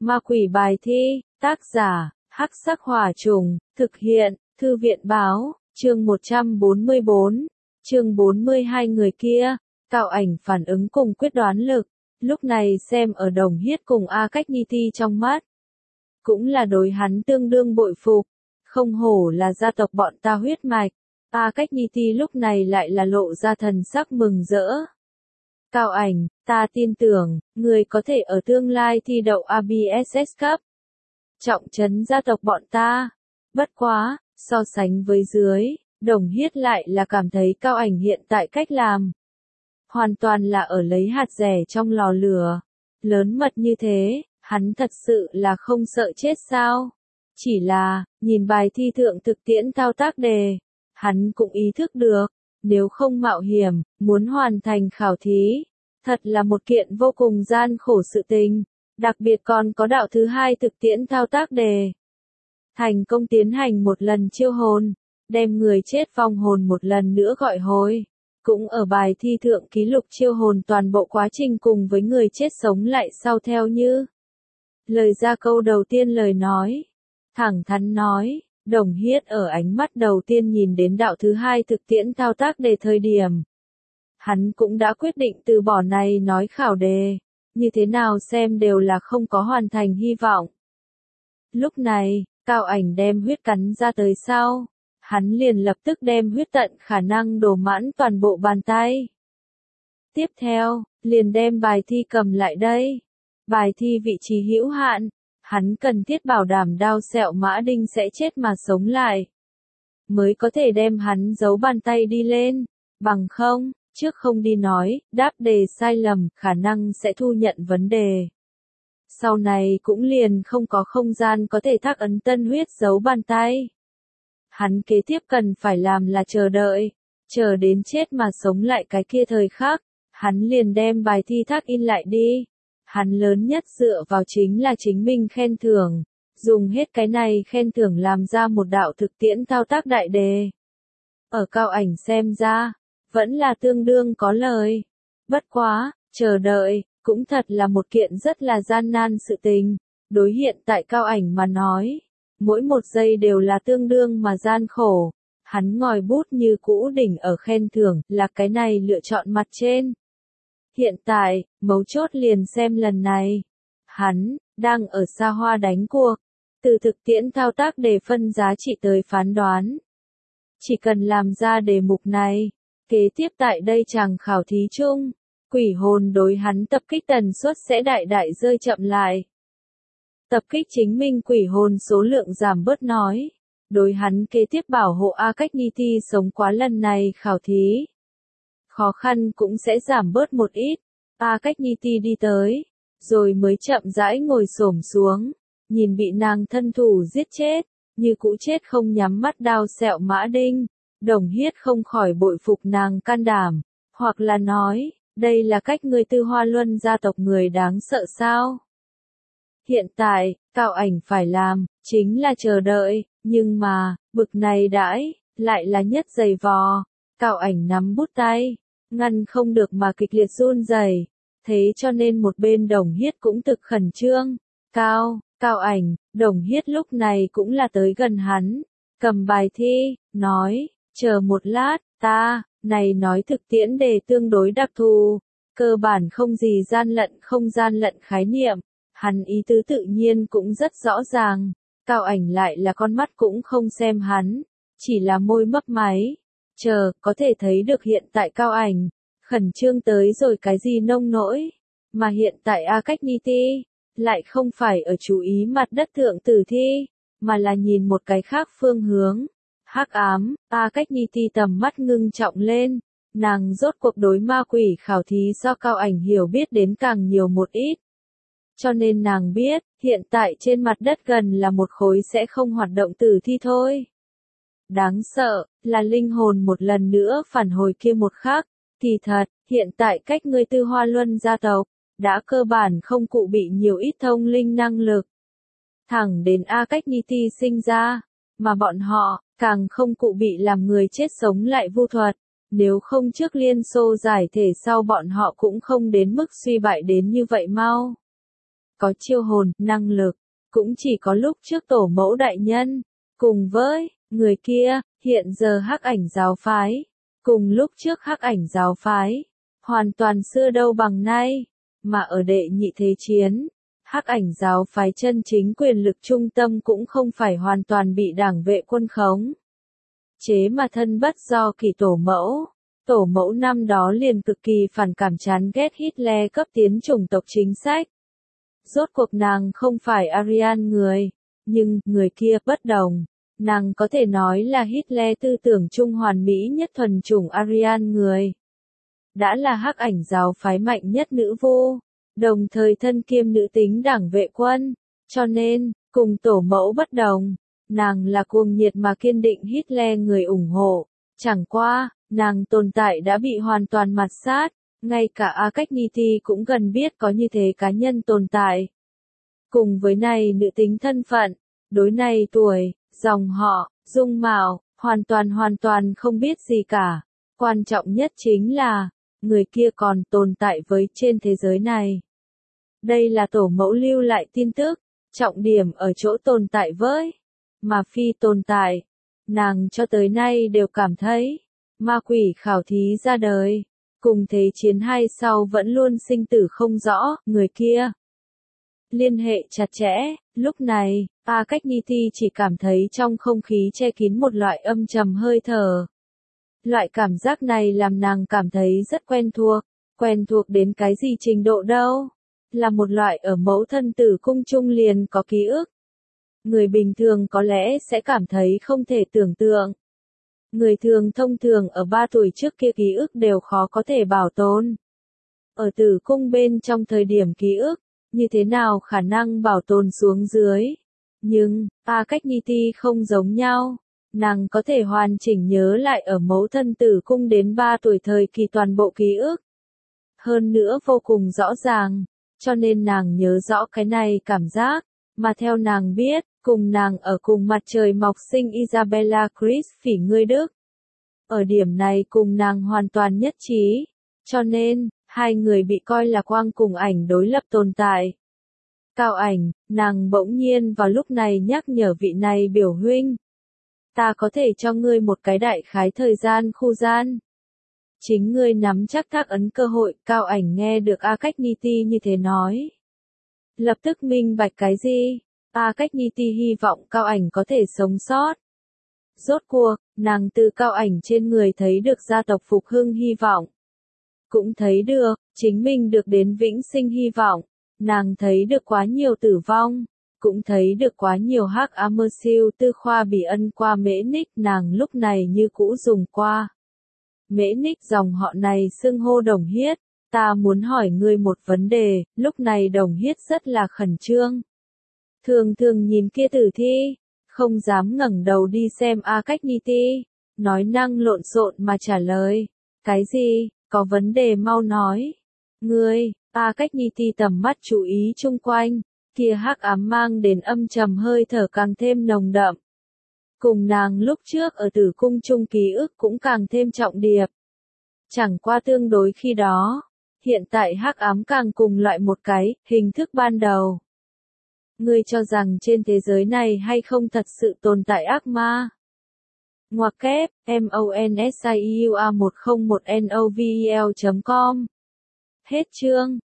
Ma quỷ bài thi, tác giả, Hắc Sắc Hỏa Trùng, thực hiện, Thư viện báo, chương 144, chương 42 người kia, Cao Ảnh phản ứng cùng quyết đoán lực, lúc này xem ở Đồng Hiết cùng A Cách Nhi Ti trong mắt. Cũng là đối hắn tương đương bội phục, không hổ là gia tộc bọn ta huyết mạch, A Cách Nhi Ti lúc này lại là lộ ra thần sắc mừng rỡ. Cao Ảnh, ta tin tưởng, người có thể ở tương lai thi đậu ABSS cấp. Trọng trấn gia tộc bọn ta. Bất quá, so sánh với dưới, Đồng Hiết lại là cảm thấy Cao Ảnh hiện tại cách làm. Hoàn toàn là ở lấy hạt rẻ trong lò lửa. Lớn mật như thế, hắn thật sự là không sợ chết sao? Chỉ là, nhìn bài thi thượng thực tiễn thao tác đề, hắn cũng ý thức được, nếu không mạo hiểm, muốn hoàn thành khảo thí, thật là một kiện vô cùng gian khổ sự tình, đặc biệt còn có đạo thứ hai thực tiễn thao tác đề. Thành công tiến hành một lần chiêu hồn, đem người chết vong hồn một lần nữa gọi hồi, cũng ở bài thi thượng ký lục chiêu hồn toàn bộ quá trình cùng với người chết sống lại sau theo như. Lời ra câu đầu tiên lời nói, thẳng thắn nói. Đồng Hiết ở ánh mắt đầu tiên nhìn đến đạo thứ hai thực tiễn thao tác đề thời điểm. Hắn cũng đã quyết định từ bỏ này nói khảo đề, như thế nào xem đều là không có hoàn thành hy vọng. Lúc này, Cao Ảnh đem huyết cắn ra tới sau, hắn liền lập tức đem huyết tận khả năng đổ mãn toàn bộ bàn tay. Tiếp theo, liền đem bài thi cầm lại đây. Bài thi vị trí hữu hạn. Hắn cần thiết bảo đảm đao sẹo mã đinh sẽ chết mà sống lại. Mới có thể đem hắn giấu bàn tay đi lên. Bằng không, trước không đi nói, đáp đề sai lầm, khả năng sẽ thu nhận vấn đề. Sau này cũng liền không có không gian có thể thác ấn tân huyết giấu bàn tay. Hắn kế tiếp cần phải làm là chờ đợi. Chờ đến chết mà sống lại cái kia thời khắc. Hắn liền đem bài thi thác in lại đi. Hắn lớn nhất dựa vào chính là chính mình khen thưởng, dùng hết cái này khen thưởng làm ra một đạo thực tiễn thao tác đại đề. Ở Cao Ảnh xem ra, vẫn là tương đương có lời. Bất quá, chờ đợi, cũng thật là một kiện rất là gian nan sự tình. Đối hiện tại Cao Ảnh mà nói, mỗi một giây đều là tương đương mà gian khổ. Hắn ngòi bút như cũ đỉnh ở khen thưởng là cái này lựa chọn mặt trên. Hiện tại, mấu chốt liền xem lần này. Hắn, đang ở xa hoa đánh cuộc. Từ thực tiễn thao tác đề phân giá trị tới phán đoán. Chỉ cần làm ra đề mục này. Kế tiếp tại đây chàng khảo thí chung. Quỷ hồn đối hắn tập kích tần suất sẽ đại đại rơi chậm lại. Tập kích chính minh quỷ hồn số lượng giảm bớt nói. Đối hắn kế tiếp bảo hộ A Cách Nhi Ti sống quá lần này khảo thí. Khó khăn cũng sẽ giảm bớt một ít. A Cách Nhi Ti đi tới, rồi mới chậm rãi ngồi xổm xuống, nhìn bị nàng thân thủ giết chết, như cũ chết không nhắm mắt đao sẹo mã đinh. Đồng Hiết không khỏi bội phục nàng can đảm, hoặc là nói, đây là cách người Tư Hoa Luân gia tộc người đáng sợ sao? Hiện tại, Cao Ảnh phải làm, chính là chờ đợi, nhưng mà, bực này đãi, lại là nhất dày vò. Cao Ảnh nắm bút tay, ngăn không được mà kịch liệt run rẩy, thế cho nên một bên Đồng Hiết cũng thực khẩn trương. Cao Ảnh, Đồng Hiết lúc này cũng là tới gần hắn, cầm bài thi, nói, chờ một lát, này nói thực tiễn đề tương đối đặc thù, cơ bản không gì không gian lận khái niệm, hắn ý tứ tự nhiên cũng rất rõ ràng, Cao Ảnh lại là con mắt cũng không xem hắn, chỉ là môi mấp máy. Có thể thấy được hiện tại Cao Ảnh, khẩn trương tới rồi cái gì nông nỗi, mà hiện tại A Cách Nhi Ti, lại không phải ở chú ý mặt đất thượng tử thi, mà là nhìn một cái khác phương hướng. Hắc ám, A Cách Nhi Ti tầm mắt ngưng trọng lên, nàng rốt cuộc đối ma quỷ khảo thí do Cao Ảnh hiểu biết đến càng nhiều một ít. Cho nên nàng biết, hiện tại trên mặt đất gần là một khối sẽ không hoạt động tử thi thôi. Đáng sợ, là linh hồn một lần nữa phản hồi kia một khắc. Kỳ thật, hiện tại cách người Tư Hoa Luân gia tộc, đã cơ bản không cụ bị nhiều ít thông linh năng lực. Thẳng đến A Cách Nhi Ti sinh ra, mà bọn họ, càng không cụ bị làm người chết sống lại vu thuật. Nếu không trước Liên Xô giải thể sau bọn họ cũng không đến mức suy bại đến như vậy mau. có chiêu hồn, năng lực, cũng chỉ có lúc trước tổ mẫu đại nhân, cùng với người kia, hiện giờ Hắc Ảnh giáo phái, cùng lúc trước Hắc Ảnh giáo phái, hoàn toàn xưa đâu bằng nay, mà ở đệ nhị thế chiến, Hắc Ảnh giáo phái chân chính quyền lực trung tâm cũng không phải hoàn toàn bị đảng vệ quân khống chế mà thân bất do kỳ tổ mẫu. Tổ mẫu năm đó liền cực kỳ phản cảm chán ghét Hitler cấp tiến chủng tộc chính sách. Rốt cuộc nàng không phải Aryan người, nhưng người kia bất đồng. Nàng có thể nói là Hitler tư tưởng trung hoàn mỹ nhất thuần chủng Aryan người. Đã là Hắc Ảnh giáo phái mạnh nhất nữ vô, đồng thời thân kiêm nữ tính đảng vệ quân, cho nên, cùng tổ mẫu bất đồng, nàng là cuồng nhiệt mà kiên định Hitler người ủng hộ. Chẳng qua, nàng tồn tại đã bị hoàn toàn mạt sát, ngay cả Akakniti cũng gần biết có như thế cá nhân tồn tại. Cùng với này nữ tính thân phận, đối này tuổi, dòng họ, dung mạo, hoàn toàn không biết gì cả. Quan trọng nhất chính là, người kia còn tồn tại với trên thế giới này. Đây là tổ mẫu lưu lại tin tức, trọng điểm ở chỗ tồn tại với, mà phi tồn tại. Nàng cho tới nay đều cảm thấy, ma quỷ khảo thí ra đời, cùng thế chiến hai sau vẫn luôn sinh tử không rõ, người kia. Liên hệ chặt chẽ, lúc này, Akakniti chỉ cảm thấy trong không khí che kín một loại âm trầm hơi thở. Loại cảm giác này làm nàng cảm thấy rất quen thuộc đến cái gì trình độ đâu, là một loại ở mẫu thân tử cung trung liền có ký ức. Người bình thường có lẽ sẽ cảm thấy không thể tưởng tượng. Người thường thông thường ở 3 tuổi trước kia ký ức đều khó có thể bảo tồn. Ở tử cung bên trong thời điểm ký ức, như thế nào khả năng bảo tồn xuống dưới. Nhưng, Akakniti không giống nhau. Nàng có thể hoàn chỉnh nhớ lại ở mẫu thân tử cung đến 3 tuổi thời kỳ toàn bộ ký ức. Hơn nữa vô cùng rõ ràng, cho nên nàng nhớ rõ cái này cảm giác, mà theo nàng biết, cùng nàng ở cùng mặt trời mọc sinh Isabella Chris phỉ người Đức. Ở điểm này cùng nàng hoàn toàn nhất trí, cho nên, hai người bị coi là quang cùng ảnh đối lập tồn tại. Cao Ảnh, nàng bỗng nhiên vào lúc này nhắc nhở vị này biểu huynh. Ta có thể cho ngươi một cái đại khái thời gian khu gian. Chính ngươi nắm chắc thác ấn cơ hội, Cao Ảnh nghe được Akakniti như thế nói. Lập tức minh bạch cái gì? Akakniti hy vọng Cao Ảnh có thể sống sót. Rốt cuộc, nàng từ Cao Ảnh trên người thấy được gia tộc phục hưng hy vọng. Cũng thấy được, chính mình được đến vĩnh sinh hy vọng. Nàng thấy được quá nhiều tử vong. Cũng thấy được quá nhiều hắc ám mơ siêu tư khoa bị ân qua Mễ Ních, nàng lúc này như cũ dùng qua. Mễ Ních dòng họ này xưng hô Đồng Hiết, ta muốn hỏi ngươi một vấn đề, lúc này Đồng Hiết rất là khẩn trương. Thường nhìn kia tử thi, không dám ngẩng đầu đi xem Akakniti, nói năng lộn xộn mà trả lời. Cái gì, có vấn đề mau nói. Ngươi, Akakniti tầm mắt chú ý chung quanh. Kia hắc ám mang đến âm trầm hơi thở càng thêm nồng đậm. Cùng nàng lúc trước ở tử cung chung ký ức cũng càng thêm trọng điệp. Chẳng qua tương đối khi đó, hiện tại hắc ám càng cùng loại một cái hình thức ban đầu. Ngươi cho rằng trên thế giới này hay không thật sự tồn tại ác ma? Ngoặc kép, MONSIUA101NOVEL.com. Hết chương.